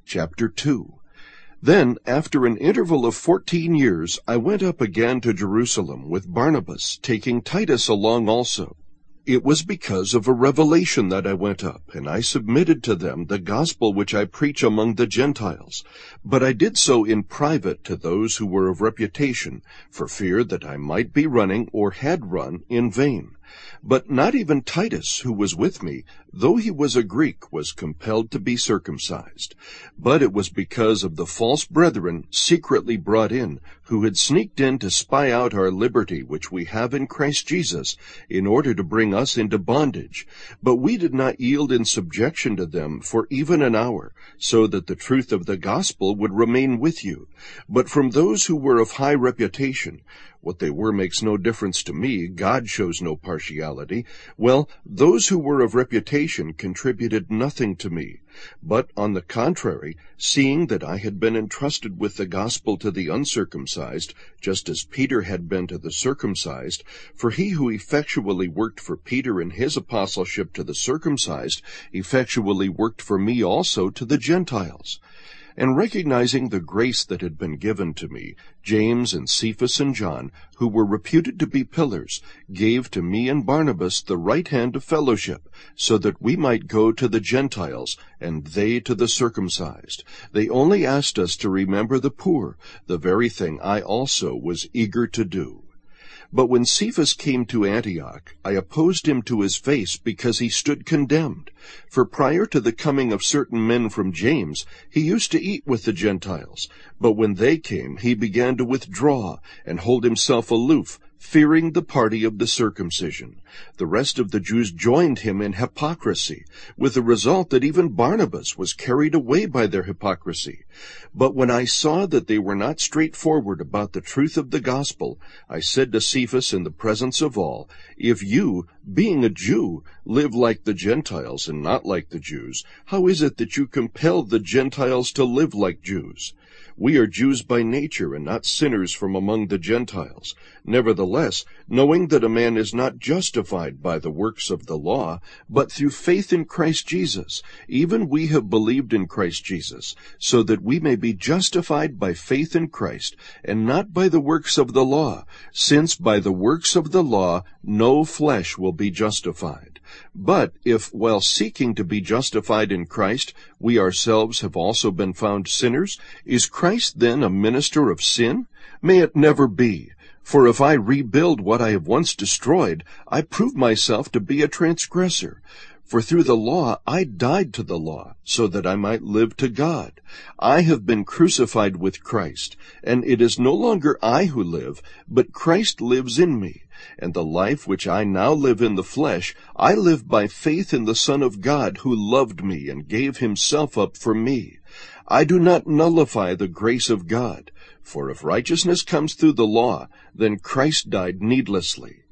Chapter 2. Then, after an interval of 14 years, I went up again to Jerusalem with Barnabas, taking Titus along also. It was because of a revelation that I went up, and I submitted to them the gospel which I preach among the Gentiles. But I did so in private to those who were of reputation, for fear that I might be running, or had run, in vain. But not even Titus, who was with me, though he was a Greek, was compelled to be circumcised. But it was because of the false brethren secretly brought in, who had sneaked in to spy out our liberty which we have in Christ Jesus, in order to bring us into bondage. But we did not yield in subjection to them for even an hour, so that the truth of the gospel would remain with you. But from those who were of high reputation, what they were makes no difference to me, God shows no partiality. Well, those who were of reputation contributed nothing to me. But, on the contrary, seeing that I had been entrusted with the gospel to the uncircumcised, just as Peter had been to the circumcised, for he who effectually worked for Peter in his apostleship to the circumcised, effectually worked for me also to the Gentiles. And recognizing the grace that had been given to me, James and Cephas and John, who were reputed to be pillars, gave to me and Barnabas the right hand of fellowship, so that we might go to the Gentiles, and they to the circumcised. They only asked us to remember the poor, the very thing I also was eager to do. But when Cephas came to Antioch, I opposed him to his face, because he stood condemned. For prior to the coming of certain men from James, he used to eat with the Gentiles. But when they came, he began to withdraw, and hold himself aloof, fearing the party of the circumcision. The rest of the Jews joined him in hypocrisy, with the result that even Barnabas was carried away by their hypocrisy. But when I saw that they were not straightforward about the truth of the gospel, I said to Cephas in the presence of all, "If you, being a Jew, live like the Gentiles and not like the Jews, how is it that you compel the Gentiles to live like Jews? We are Jews by nature, and not sinners from among the Gentiles. Nevertheless, knowing that a man is not justified by the works of the law, but through faith in Christ Jesus, even we have believed in Christ Jesus, so that we may be justified by faith in Christ, and not by the works of the law, since by the works of the law no flesh will be justified. But if, while seeking to be justified in Christ, we ourselves have also been found sinners, is Christ then a minister of sin? May it never be! For if I rebuild what I have once destroyed, I prove myself to be a transgressor. For through the law I died to the law, so that I might live to God. I have been crucified with Christ, and it is no longer I who live, but Christ lives in me. And the life which I now live in the flesh, I live by faith in the Son of God, who loved me and gave himself up for me. I do not nullify the grace of God, for if righteousness comes through the law, then Christ died needlessly.